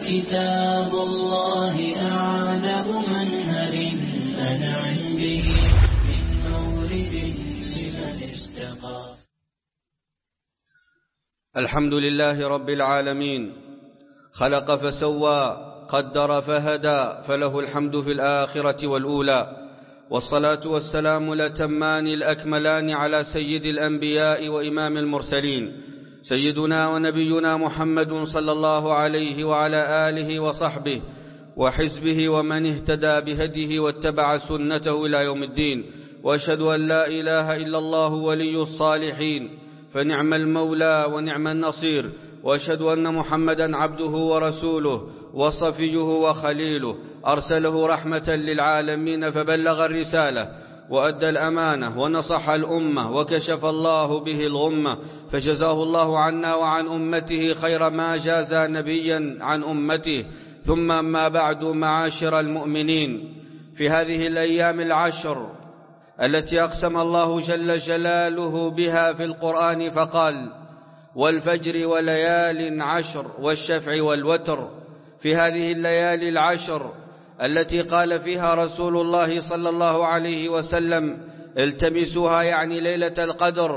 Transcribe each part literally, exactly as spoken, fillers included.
كتاب الله أعذب منهل أنعم به من مورد لمن استقى. الحمد لله رب العالمين، خلق فسوى قدر فهدى، فله الحمد في الآخرة والأولى، والصلاة والسلام الأتمان الأكملان على سيد الأنبياء وإمام المرسلين، سيدنا ونبينا محمد صلى الله عليه وعلى آله وصحبه وحزبه ومن اهتدى بهديه واتبع سنته إلى يوم الدين. وأشهد أن لا إله إلا الله ولي الصالحين، فنعم المولى ونعم النصير. وأشهد أن محمدا عبده ورسوله وصفيه وخليله، أرسله رحمة للعالمين فبلغ الرسالة وأدى الأمانة ونصح الأمة وكشف الله به الغمة، فجزاه الله عنا وعن أمته خير ما جاز نبيا عن أمته. ثم ما بعد، معاشر المؤمنين، في هذه الأيام العشر التي أقسم الله جل جلاله بها في القرآن فقال: والفجر وليال عشر والشفع والوتر، في هذه الليالي العشر التي قال فيها رسول الله صلى الله عليه وسلم: التمسوها، يعني ليلة القدر،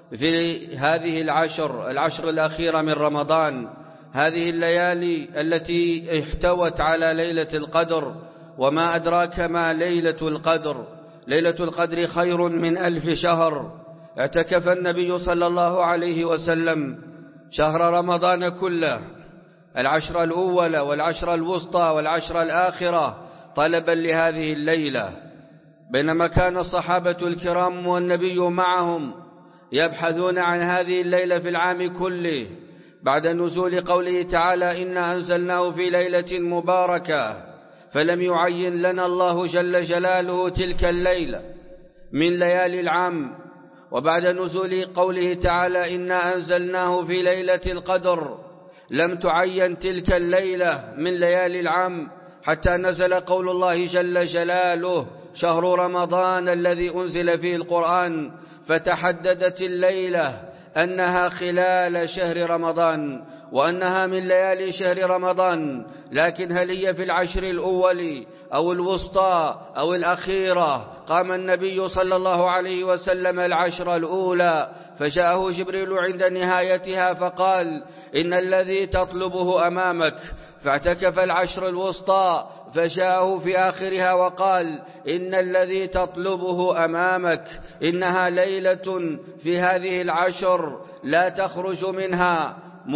في هذه العشر العشر الأخيرة من رمضان، هذه الليالي التي احتوت على ليلة القدر. وما أدراك ما ليلة القدر؟ ليلة القدر خير من ألف شهر. اعتكف النبي صلى الله عليه وسلم شهر رمضان كله، العشر الأولى والعشر الوسطى والعشر الآخرة، طلبا لهذه الليلة، بينما كان الصحابة الكرام والنبي معهم يبحثون عن هذه الليلة في العام كله، بعد نزول قوله تعالى: إنا أنزلناه في ليلة مباركة، فلم يعين لنا الله جل جلاله تلك الليلة من ليالي العام. وبعد نزول قوله تعالى: إنا أنزلناه في ليلة القدر، لم تعين تلك الليلة من ليالي العام، حتى نزل قول الله جل جلاله: شهر رمضان الذي أنزل فيه القرآن، فتحددت الليلة أنها خلال شهر رمضان وأنها من ليالي شهر رمضان. لكن هل هي في العشر الأول أو الوسطى أو الأخيرة؟ قام النبي صلى الله عليه وسلم العشر الأولى، فجاءه جبريل عند نهايتها فقال: إن الذي تطلبه أمامك. فاعتكف العشر الوسطى، فجاءه في آخرها وقال: إن الذي تطلبه أمامك. إنها ليلة في هذه العشر لا تخرج منها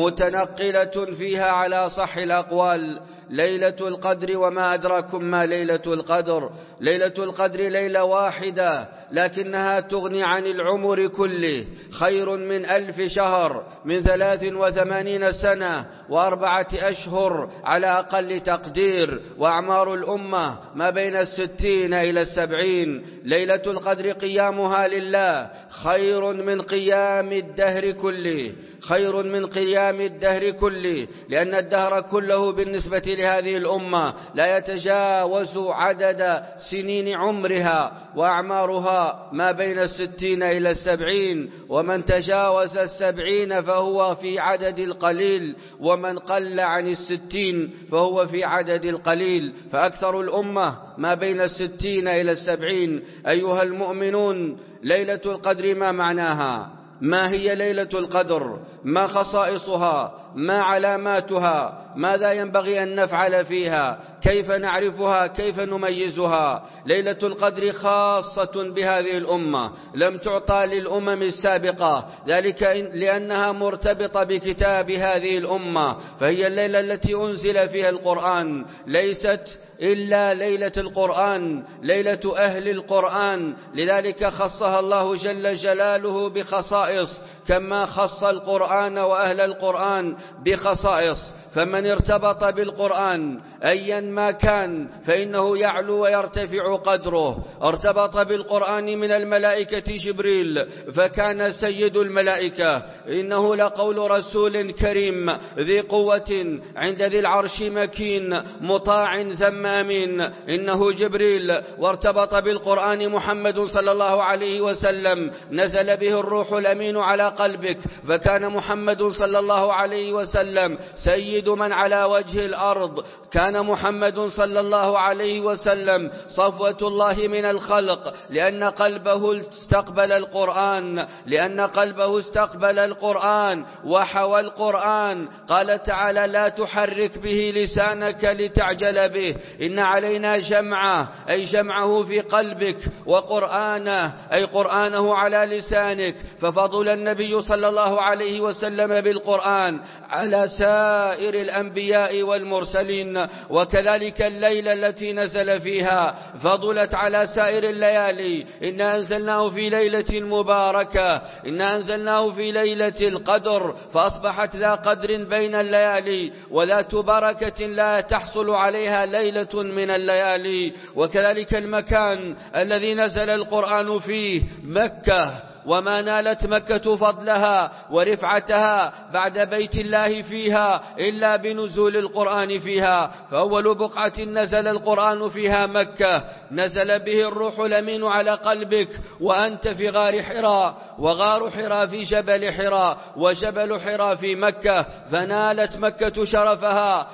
متنقلة فيها على صح الأقوال. ليلة القدر، وما أدراكم ما ليلة القدر؟ ليلة القدر ليلة واحدة، لكنها تغني عن العمر كله، خير من ألف شهر، من ثلاث وثمانين سنة وأربعة أشهر على أقل تقدير، وأعمار الأمة ما بين الستين إلى السبعين. ليلة القدر قيامها لله خير من قيام الدهر كله، خير من قيام الدهر كله، لأن الدهر كله بالنسبة لهذه الأمة لا يتجاوز عدد سنين عمرها، وأعمارها ما بين الستين إلى السبعين، ومن تجاوز السبعين فهو في عدد القليل، ومن قل عن الستين فهو في عدد القليل، فأكثر الأمة ما بين الستين إلى السبعين. أيها المؤمنون، ليلة القدر ما معناها؟ ما هي ليلة القدر؟ ما خصائصها؟ ما علاماتها؟ ماذا ينبغي أن نفعل فيها؟ كيف نعرفها؟ كيف نميزها؟ ليلة القدر خاصة بهذه الأمة، لم تعطى للأمم السابقة، ذلك لأنها مرتبطة بكتاب هذه الأمة، فهي الليلة التي أنزل فيها القرآن، ليست إلا ليلة القرآن، ليلة أهل القرآن، لذلك خصها الله جل جلاله بخصائص، كما خص القرآن وأهل القرآن بخصائص. فمن ارتبط بالقرآن أيا ما كان فإنه يعلو ويرتفع قدره. ارتبط بالقرآن من الملائكة جبريل فكان سيد الملائكة، إنه لقول رسول كريم ذي قوة عند ذي العرش مكين مطاع ثم أمين، إنه جبريل. وارتبط بالقرآن محمد صلى الله عليه وسلم، نزل به الروح الأمين على قلبك، فكان محمد صلى الله عليه وسلم سيد من على وجه الأرض. كان محمد صلى الله عليه وسلم صفوة الله من الخلق، لأن قلبه استقبل القرآن لأن قلبه استقبل القرآن وحوى القرآن. قال تعالى: لا تحرك به لسانك لتعجل به، إن علينا جمعه أي جمعه في قلبك، وقرآنه أي قرآنه على لسانك. ففضل النبي صلى الله عليه وسلم بالقرآن على سائر الأنبياء والمرسلين. وكذلك الليلة التي نزل فيها فضلت على سائر الليالي. إنا أنزلناه في ليلة مباركة، إنا أنزلناه في ليلة القدر، فأصبحت ذا قدر بين الليالي وذات بركة لا تحصل عليها ليلة من الليالي. وكذلك المكان الذي نزل القرآن فيه مكة، وما نالت مكة فضلها ورفعتها بعد بيت الله فيها إلا بنزول القرآن فيها. فأول بقعة نزل القرآن فيها مكة، نزل به الروح الأمين على قلبك وأنت في غار حراء، وغار حراء في جبل حراء، وجبل حراء في مكة، فنالت مكة شرفها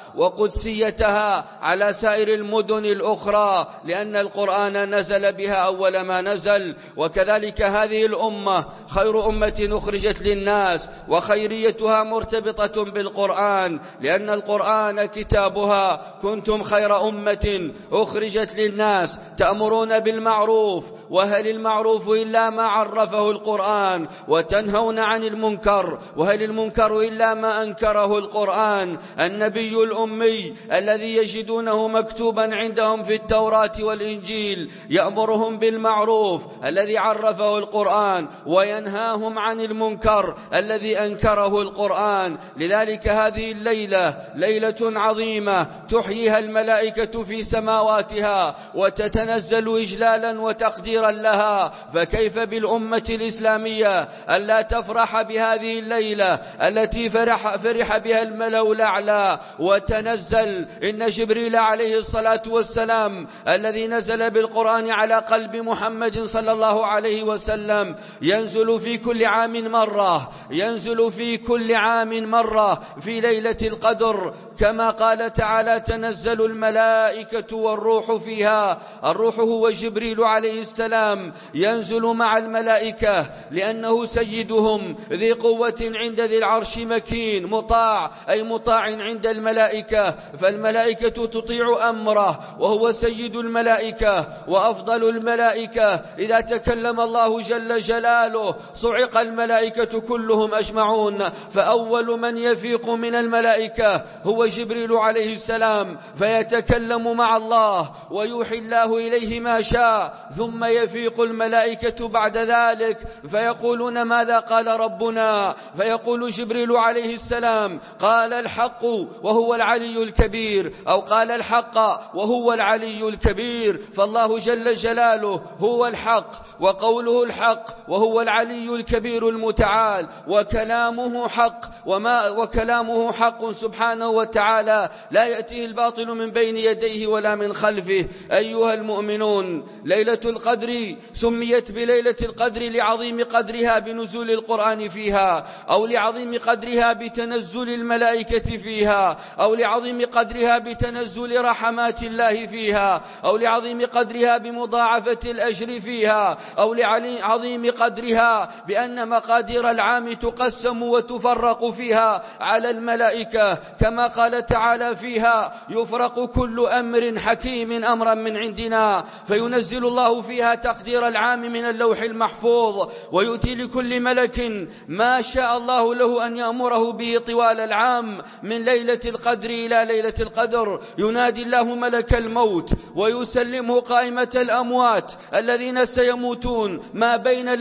وقدسيتها على سائر المدن الأخرى، لأن القرآن نزل بها أول ما نزل. وكذلك هذه الأمة خير أمة أخرجت للناس، وخيريتها مرتبطة بالقرآن، لأن القرآن كتابها. كنتم خير أمة أخرجت للناس تأمرون بالمعروف، وهل المعروف إلا ما عرفه القرآن، وتنهون عن المنكر، وهل المنكر إلا ما أنكره القرآن. النبي الأمي الذي يجدونه مكتوبا عندهم في التوراة والإنجيل يأمرهم بالمعروف الذي عرفه القرآن، وينهاهم عن المنكر الذي أنكره القرآن. لذلك هذه الليلة ليلة عظيمة تحييها الملائكة في سماواتها وتتنزل إجلالا وتقديرا لها. فكيف بالأمة الإسلامية ألا تفرح بهذه الليلة التي فرح, فرح بها الملأ الأعلى وتنزل؟ إن جبريل عليه الصلاة والسلام الذي نزل بالقرآن على قلب محمد صلى الله عليه وسلم ينزل في كل عام مرة ينزل في كل عام مرة في ليلة القدر، كما قال تعالى: تنزل الملائكة والروح فيها. الروح هو جبريل عليه السلام، ينزل مع الملائكة لأنه سيدهم ذي قوة عند ذي العرش مكين مطاع، أي مطاع عند الملائكة، فالملائكة تطيع أمره، وهو سيد الملائكة وأفضل الملائكة. إذا تكلم الله جل جلاله صعق الملائكة كلهم أجمعون، فأول من يفيق من الملائكة هو جبريل عليه السلام، فيتكلم مع الله ويوحي الله إليه ما شاء، ثم يفيق الملائكة بعد ذلك فيقولون: ماذا قال ربنا؟ فيقول جبريل عليه السلام: قال الحق وهو العلي الكبير، أو قال الحق وهو العلي الكبير. فالله جل جلاله هو الحق، وقوله الحق، وهو العلي الكبير المتعال، وكلامه حق، وما وكلامه حق سبحانه وتعالى، لا يأتيه الباطل من بين يديه ولا من خلفه. أيها المؤمنون، ليلة القدر سميت بليلة القدر لعظيم قدرها بنزول القرآن فيها، أو لعظيم قدرها بتنزل الملائكة فيها، أو لعظيم قدرها بتنزل رحمات الله فيها، أو لعظيم قدرها بمضاعفة الأجر فيها، أو لعظيم قدرها بأن مقادير العام تقسم وتفرق فيها على الملائكة، كما قال تعالى فيها: يفرق كل أمر حكيم أمرا من عندنا، فينزل الله فيها تقدير العام من اللوح المحفوظ، ويؤتي لكل ملك ما شاء الله له أن يأمره به طوال العام من ليلة القدر إلى ليلة القدر. ينادي الله ملك الموت ويسلمه قائمة الأموات الذين سيموتون ما بين ليلة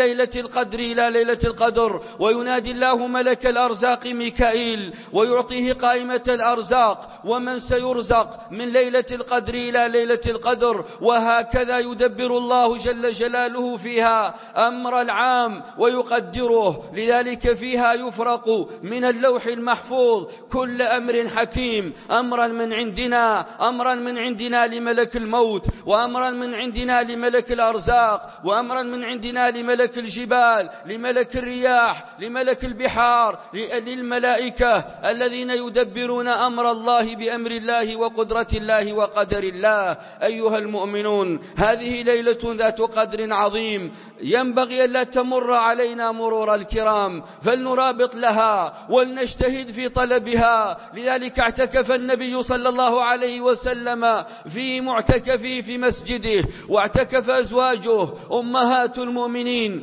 ليلة القدر إلى ليلة القدر، وينادي الله ملك الأرزاق ميكائيل ويعطيه قائمة الأرزاق ومن سيرزق من ليلة القدر إلى ليلة القدر. وهكذا يدبر الله جل جلاله فيها أمر العام ويقدره، لذلك فيها يفرق من اللوح المحفوظ كل أمر حكيم، أمرا من عندنا أمرا من عندنا لملك الموت، وأمرا من عندنا لملك الأرزاق، وأمرا من عندنا لملك الجبال، لملك الرياح، لملك البحار، للملائكة الذين يدبرون أمر الله بأمر الله وقدرة الله وقدر الله. أيها المؤمنون، هذه ليلة ذات قدر عظيم، ينبغي ألا تمر علينا مرور الكرام، فلنرابط لها ولنجتهد في طلبها. لذلك اعتكف النبي صلى الله عليه وسلم في معتكفه في مسجده، واعتكف أزواجه أمهات المؤمنين،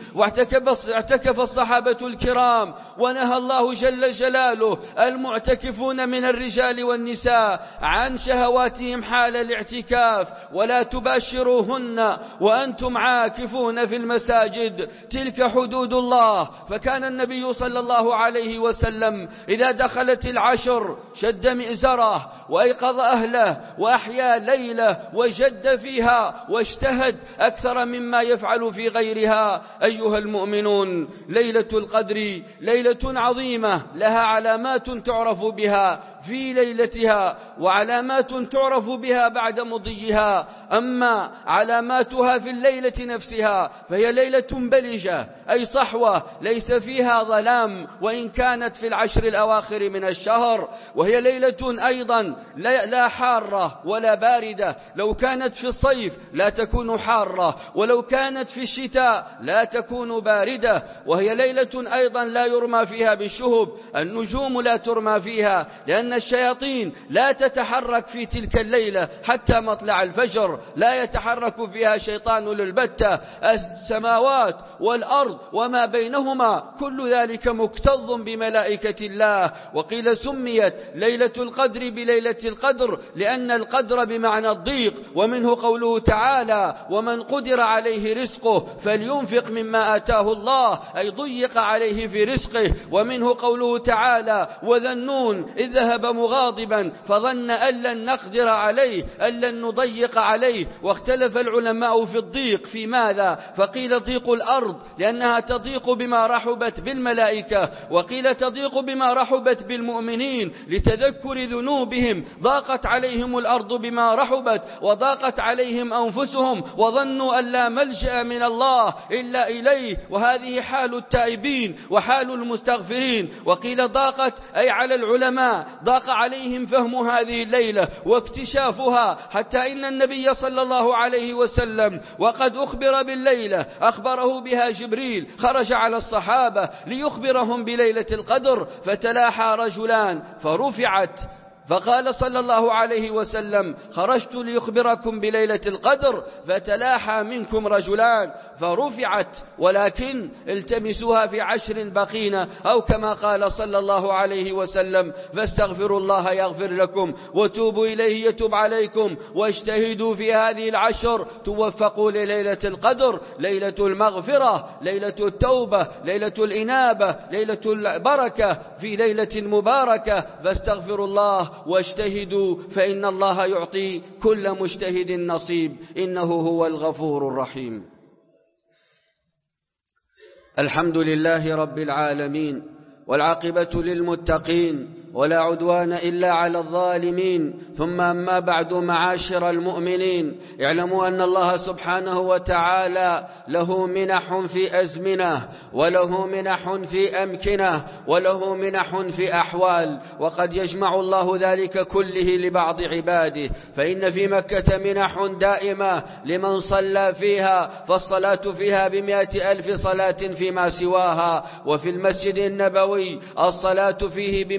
واعتكف الصحابة الكرام. ونهى الله جل جلاله المعتكفون من الرجال والنساء عن شهواتهم حال الاعتكاف، ولا تباشروهن وأنتم عاكفون في المساجد، تلك حدود الله. فكان النبي صلى الله عليه وسلم إذا دخلت العشر شد مئزره وأيقظ أهله وأحيا ليلة وجد فيها واجتهد أكثر مما يفعل في غيرها. أيها المؤمنون، ليلة القدر ليلة عظيمة لها علامات تعرف بها في ليلتها وعلامات تعرف بها بعد مضيها. أما علاماتها في الليلة نفسها فهي ليلة بلجة، أي صحوة ليس فيها ظلام وإن كانت في العشر الأواخر من الشهر، وهي ليلة أيضا لا حارة ولا باردة. لو كانت في الصيف لا تكون حارة، ولو كانت في الشتاء لا تكون باردة. وهي ليلة أيضا لا يرمى فيها بالشهب، النجوم لا ترمى فيها، لأن الشياطين لا تتحرك في تلك الليلة حتى مطلع الفجر، لا يتحرك فيها شيطان للبتة. السماوات والأرض وما بينهما كل ذلك مكتظ بملائكة الله. وقيل سميت ليلة القدر بليلة القدر لأن القدر بمعنى الضيق، ومنه قوله تعالى: ومن قدر عليه رزقه فلينفق مما آتاه الله، أي ضيق عليه في رزقه. ومنه قوله تعالى: وذا النون إذ ذهب مغاضبا فظن أن لن نقدر عليه، أن لن نضيق عليه. واختلف العلماء في الضيق في ماذا، فقيل ضيق الأرض لأنها تضيق بما رحبت بالملائكة، وقيل تضيق بما رحبت بالمؤمنين لتذكر ذنوبهم، ضاقت عليهم الأرض بما رحبت وضاقت عليهم أنفسهم وظنوا أن لا ملجأ من الله إلا إليه، وهذه حال التائبين وحال المستغفرين. وقيل ضاقت أي على العلماء ضاق عليهم فهم هذه الليلة واكتشافها، حتى إن النبي صلى الله عليه وسلم وقد أخبر بالليلة أخبره بها جبريل، خرج على الصحابة ليخبرهم بليلة القدر، فتلاحى رجلان فرفعت، فقال صلى الله عليه وسلم: خرجت ليخبركم بليلة القدر فتلاحى منكم رجلان فرفعت، ولكن التمسوها في عشر بقين، أو كما قال صلى الله عليه وسلم: فاستغفروا الله يغفر لكم وتوبوا إليه يتوب عليكم واجتهدوا في هذه العشر توفقوا لليلة القدر، ليلة المغفرة، ليلة التوبة، ليلة الإنابة، ليلة البركة، في ليلة مباركة. فاستغفروا الله واجتهدوا فإن الله يعطي كل مجتهد نصيب، إنه هو الغفور الرحيم. الحمد لله رب العالمين، والعاقبة للمتقين، ولا عدوان إلا على الظالمين. ثم أما بعد، معاشر المؤمنين، اعلموا أن الله سبحانه وتعالى له منح في أزمنة، وله منح في أمكنة، وله منح في أحوال، وقد يجمع الله ذلك كله لبعض عباده. فإن في مكة منح دائمة لمن صلى فيها، فالصلاة فيها بمئة ألف صلاة فيما سواها. وفي المسجد النبوي الصلاة فيه بمئة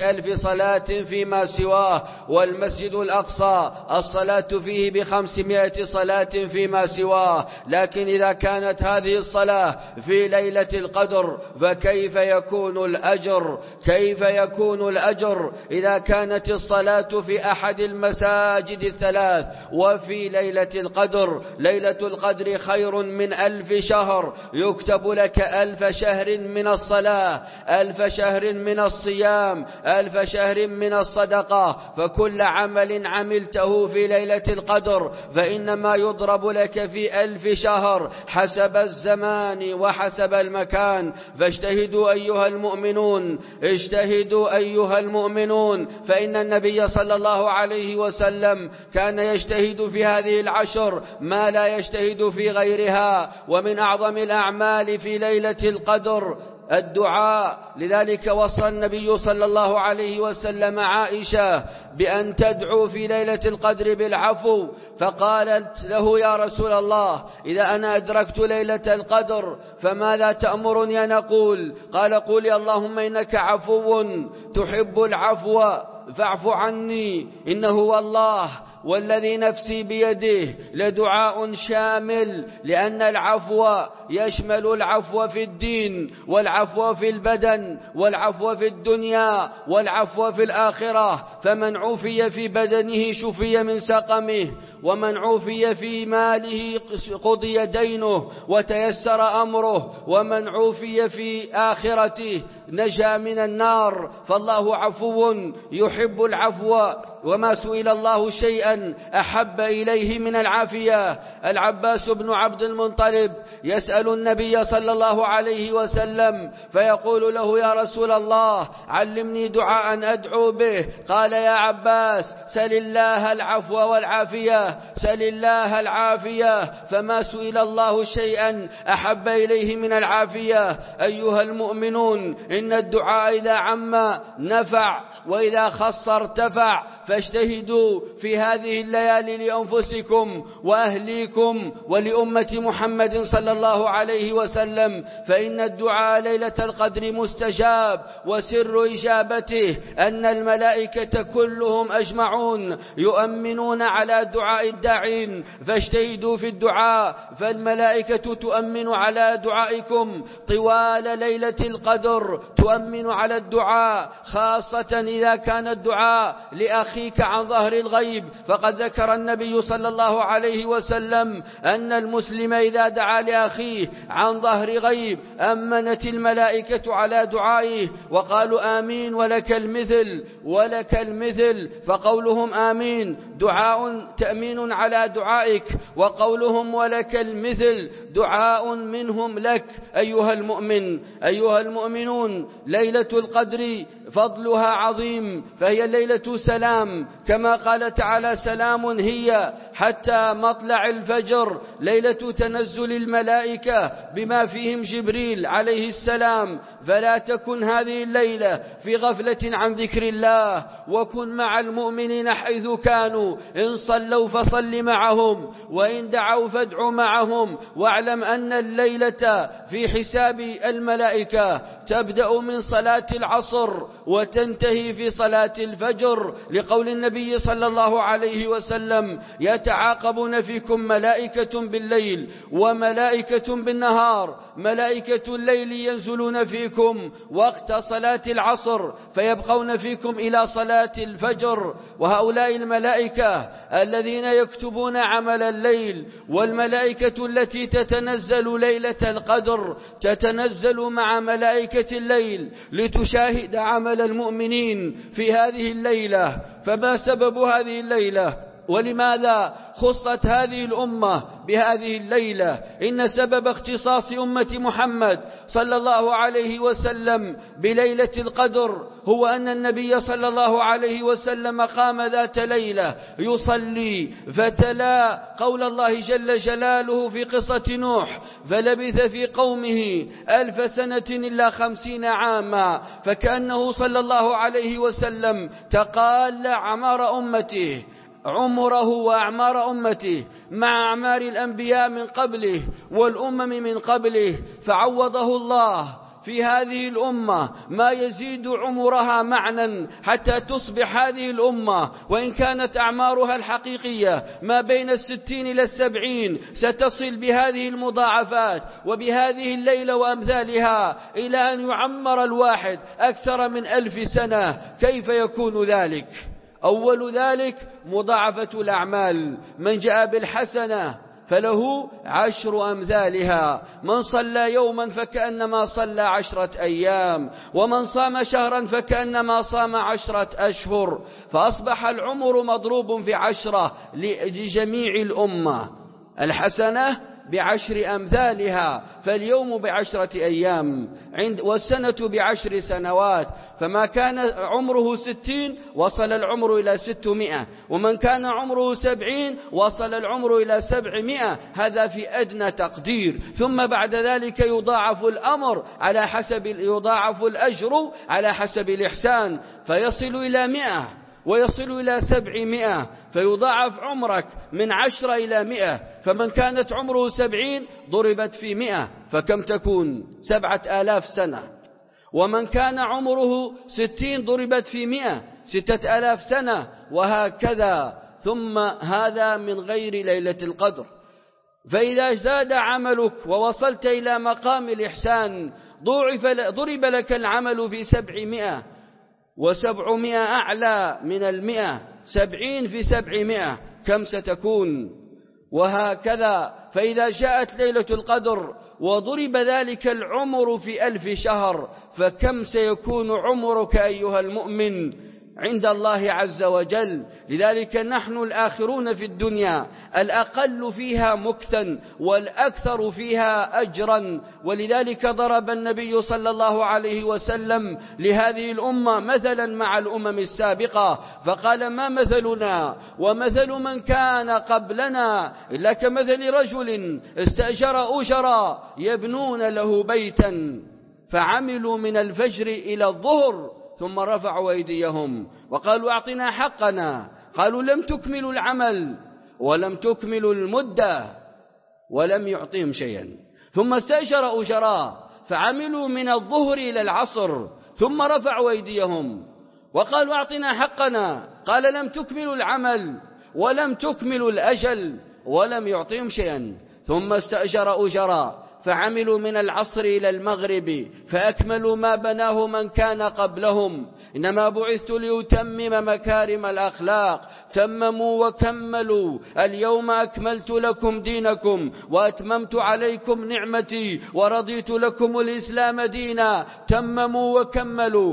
بألف صلاة فيما سواه، والمسجد الأقصى الصلاة فيه بخمسمائة صلاة فيما سواه. لكن إذا كانت هذه الصلاة في ليلة القدر فكيف يكون الأجر؟ كيف يكون الأجر إذا كانت الصلاة في أحد المساجد الثلاث وفي ليلة القدر؟ ليلة القدر خير من ألف شهر، يكتب لك ألف شهر من الصلاة، ألف شهر من الصيام، ألف شهر من الصدقة. فكل عمل عملته في ليلة القدر فإنما يضرب لك في ألف شهر حسب الزمان وحسب المكان. فاجتهدوا أيها المؤمنون، اجتهدوا أيها المؤمنون، فإن النبي صلى الله عليه وسلم كان يجتهد في هذه العشر ما لا يجتهد في غيرها. ومن أعظم الأعمال في ليلة القدر الدعاء. لذلك وصى النبي صلى الله عليه وسلم عائشة بأن تدعو في ليلة القدر بالعفو، فقالت له: يا رسول الله، إذا أنا أدركت ليلة القدر فماذا تأمرني أن أقول؟ قال: قولي اللهم إنك عفو تحب العفو فاعف عني. إنه والله والذي نفسي بيده لدعاء شامل، لأن العفو يشمل العفو في الدين، والعفو في البدن، والعفو في الدنيا، والعفو في الآخرة. فمن عوفي في بدنه شفي من سقمه، ومن عوفي في ماله قضي دينه وتيسر أمره، ومن عوفي في آخرته نجا من النار. فالله عفو يحب العفو، وما سئل الله شيئا أحب إليه من العافية. العباس بن عبد المطلب يسأل النبي صلى الله عليه وسلم فيقول له: يا رسول الله، علمني دعاء أدعو به. قال: يا عباس، سل الله العفو والعافية، سل الله العافية. فما سئل الله شيئا أحب إليه من العافية. أيها المؤمنون، إن الدعاء إذا عم نفع، وإذا خص ارتفع. فاجتهدوا في هذه الليالي لأنفسكم وأهليكم ولأمة محمد صلى الله عليه وسلم، فإن الدعاء ليلة القدر مستجاب. وسر إجابته أن الملائكة كلهم أجمعون يؤمنون على دعاء الداعين. فاجتهدوا في الدعاء، فالملائكة تؤمن على دعائكم طوال ليلة القدر، تؤمن على الدعاء، خاصة إذا كان الدعاء لأخيك عن ظهر الغيب. فقد ذكر النبي صلى الله عليه وسلم أن المسلم إذا دعا لأخيه عن ظهر غيب أمنت الملائكة على دعائه، وقالوا: آمين ولك المثل ولك المثل. فقولهم آمين دعاء تأمين على دعائك، وقولهم ولك المثل دعاء منهم لك. أيها المؤمن، أيها المؤمنون، ليلة القدر فضلها عظيم، فهي ليلة سلام، كما قال تعالى: سلام هي حتى مطلع الفجر. ليلة تنزل الملائكة بما فيهم جبريل عليه السلام. فلا تكن هذه الليلة في غفلة عن ذكر الله، وكن مع المؤمنين حيث كانوا. إن صلوا فصل معهم، وإن دعوا فادعوا معهم. واعلم أن الليلة في حساب الملائكة تبدأ من صلاة العصر وتنتهي في صلاة الفجر، لقول النبي صلى الله عليه وسلم: يتعاقبون فيكم ملائكة بالليل وملائكة بالنهار. ملائكة الليل ينزلون فيكم وقت صلاة العصر فيبقون فيكم إلى صلاة الفجر. وهؤلاء الملائكة الذين يكتبون عمل الليل، والملائكة التي تتنزل ليلة القدر تتنزل مع ملائكة الليل لتشاهد عمل المؤمنين في هذه الليلة. فما سبب هذه الليلة؟ ولماذا خصت هذه الأمة بهذه الليلة؟ إن سبب اختصاص أمة محمد صلى الله عليه وسلم بليلة القدر هو أن النبي صلى الله عليه وسلم قام ذات ليلة يصلي فتلا قول الله جل جلاله في قصة نوح: فلبث في قومه ألف سنة إلا خمسين عاما. فكأنه صلى الله عليه وسلم تقال عمر أمته، عمره وأعمار أمته مع أعمار الأنبياء من قبله والأمم من قبله، فعوضه الله في هذه الأمة ما يزيد عمرها معنى حتى تصبح هذه الأمة وإن كانت أعمارها الحقيقية ما بين الستين إلى السبعين ستصل بهذه المضاعفات وبهذه الليلة وأمثالها إلى أن يعمر الواحد أكثر من ألف سنة. كيف يكون ذلك؟ أول ذلك مضاعفة الأعمال. من جاء بالحسنة فله عشر أمثالها، من صلى يوما فكأنما صلى عشرة أيام، ومن صام شهرا فكأنما صام عشرة أشهر، فأصبح العمر مضروب في عشرة لجميع الأمة. الحسنة بعشر أمثالها، فاليوم بعشرة أيام عند والسنة بعشر سنوات، فما كان عمره ستين وصل العمر إلى ستمائة، ومن كان عمره سبعين وصل العمر إلى سبعمائة. هذا في أدنى تقدير. ثم بعد ذلك يضاعف الأمر على حسب يضاعف الأجر على حسب الإحسان، فيصل إلى مئة ويصل إلى سبعمائة، فيضاعف عمرك من عشرة إلى مئة. فمن كانت عمره سبعين ضربت في مئة، فكم تكون؟ سبعة آلاف سنة. ومن كان عمره ستين ضربت في مئة، ستة آلاف سنة، وهكذا. ثم هذا من غير ليلة القدر. فإذا زاد عملك ووصلت إلى مقام الإحسان ضرب لك العمل في سبعمائة، وسبعمائة أعلى من المئة، سبعين في سبعمائة، كم ستكون؟ وهكذا. فإذا جاءت ليلة القدر وضرب ذلك العمر في ألف شهر، فكم سيكون عمرك أيها المؤمن عند الله عز وجل؟ لذلك نحن الآخرون في الدنيا الأقل فيها مكثا والأكثر فيها أجرا. ولذلك ضرب النبي صلى الله عليه وسلم لهذه الأمة مثلا مع الأمم السابقة، فقال: ما مثلنا ومثل من كان قبلنا إلا كمثل رجل استأجر أجرا يبنون له بيتا فعملوا من الفجر إلى الظهر ثم رفعوا أيديهم وقالوا: أعطنا حقنا. قالوا: لم تكملوا العمل ولم تكملوا المدة، ولم يعطيهم شيئا. ثم استأجر أجراء فعملوا من الظهر إلى العصر ثم رفعوا أيديهم وقالوا: أعطنا حقنا. قال: لم تكملوا العمل ولم تكملوا الأجل، ولم يعطيهم شيئا. ثم استأجر أجراء فعملوا من العصر إلى المغرب فأكملوا ما بناه من كان قبلهم. إنما بعثت لأتمم مكارم الأخلاق. تمموا وكملوا. اليوم أكملت لكم دينكم وأتممت عليكم نعمتي ورضيت لكم الإسلام دينا. تمموا وكملوا،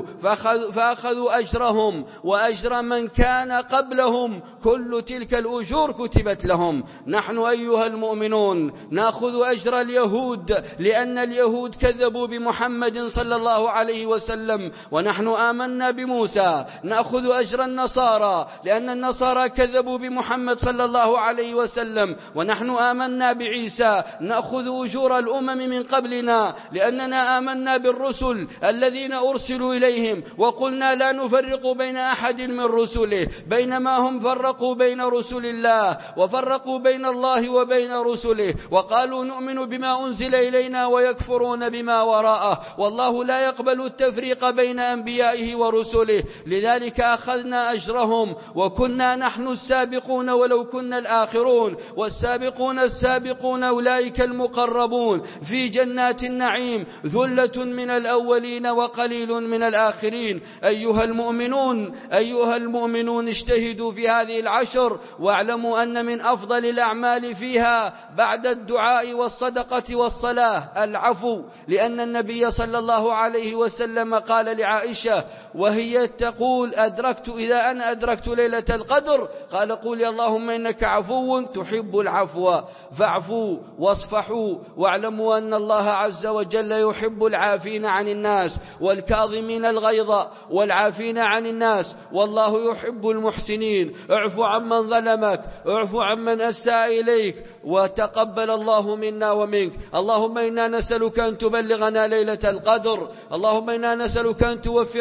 فأخذوا أجرهم وأجر من كان قبلهم، كل تلك الأجور كتبت لهم. نحن أيها المؤمنون نأخذ أجر اليهود لأن اليهود كذبوا بمحمد صلى الله عليه وسلم، ونحن آمنا بموسى. نأخذ أجر النصارى لأن النصارى كذبوا بمحمد صلى الله عليه وسلم، ونحن آمنا بعيسى. نأخذ أجور الأمم من قبلنا لأننا آمنا بالرسل الذين أرسلوا إليهم، وقلنا لا نفرق بين أحد من رسله، بينما هم فرقوا بين رسل الله وفرقوا بين الله وبين رسله، وقالوا نؤمن بما أنزل إلينا ويكفرون بما وراءه، والله لا يقبل التفريق بين أنبيائه ورسله. لذلك أخذنا أجرهم وكنا نحن السابقون ولو كنا الآخرون. والسابقون السابقون أولئك المقربون في جنات النعيم، ذلة من الأولين وقليل من الآخرين. أيها المؤمنون أيها المؤمنون اجتهدوا في هذه العشر، واعلموا أن من أفضل الأعمال فيها بعد الدعاء والصدقة والصلاة العفو، لأن النبي صلى الله عليه وسلم قال لعائشة وهي تقول: أدركت إذا أنا أدركت ليلة القدر، قال: قولي اللهم إنك عفو تحب العفو فاعفوا واصفحوا، واعلموا أن الله عز وجل يحب العافين عن الناس والكاظمين الغيظ والعافين عن الناس، والله يحب المحسنين. اعفو عمن ظلمك، اعفو عمن أساء إليك، وتقبل الله منا ومنك. اللهم إنا نسألك أن تبلغنا ليلة القدر، اللهم إنا نسألك أن توفقنا في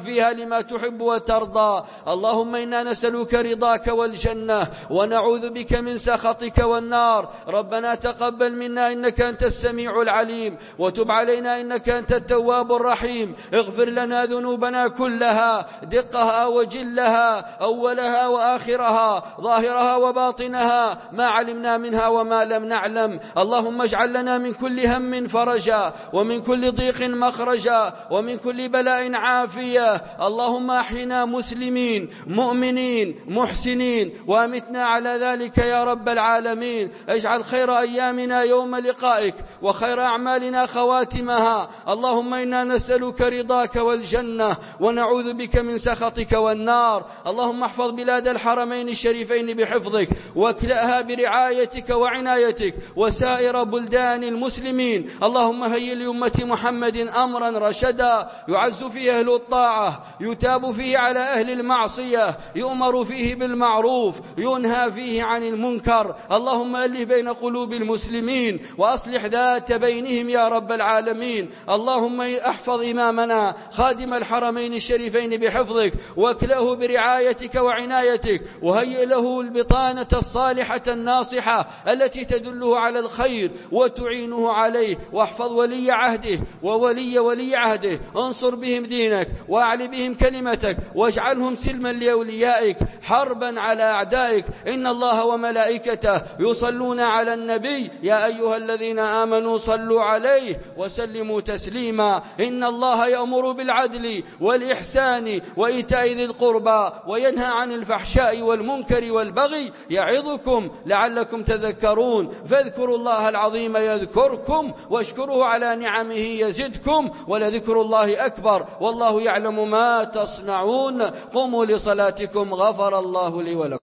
فيها لما تحب وترضى. اللهم إنا نسألك رضاك والجنة ونعوذ بك من سخطك والنار. ربنا تقبل منا إنك أنت السميع العليم، وتب علينا إنك أنت التواب الرحيم. اغفر لنا ذنوبنا كلها، دقها وجلها، أولها وآخرها، ظاهرها وباطنها، ما علمنا منها وما لم نعلم. اللهم اجعل لنا من كل هم فرجا، ومن كل ضيق مخرجا، ومن كل بلاء عافية. اللهم أحينا مسلمين مؤمنين محسنين، وأمتنا على ذلك يا رب العالمين. اجعل خير أيامنا يوم لقائك، وخير أعمالنا خواتمها. اللهم إنا نسألك رضاك والجنة، ونعوذ بك من سخطك والنار. اللهم احفظ بلاد الحرمين الشريفين بحفظك، واكلأها برعايتك وعنايتك، وسائر بلدان المسلمين. اللهم هيئ لأمة محمد أمرا رشدا، يعز فيه أهل الطاعة، يتاب فيه على أهل المعصية، يؤمر فيه بالمعروف، ينهى فيه عن المنكر. اللهم ألف بين قلوب المسلمين، وأصلح ذات بينهم يا رب العالمين. اللهم احفظ إمامنا خادم الحرمين الشريفين بحفظك، واكله برعايتك وعنايتك، وهيئ له البطانة الصالحة الناصحة التي تدله على الخير وتعينه عليه. واحفظ ولي عهده وولي ولي عهده، انصر بهم دينك، واعل بهم كلمتك، واجعلهم سلما لأوليائك، حربا على أعدائك. إن الله وملائكته يصلون على النبي، يا أيها الذين آمنوا صلوا عليه وسلموا تسليما. إن الله يأمر بالعدل والإحسان وإيتاء ذي القربى، وينهى عن الفحشاء والمنكر والبغي، يعظكم لعلكم تذكرون. فاذكروا الله العظيم يذكركم، واشكروه على نعمه يزدكم، ولذكر الله أكبر، والله يعلم ما تصنعون. قوموا لصلاتكم، غفر الله لي ولكم.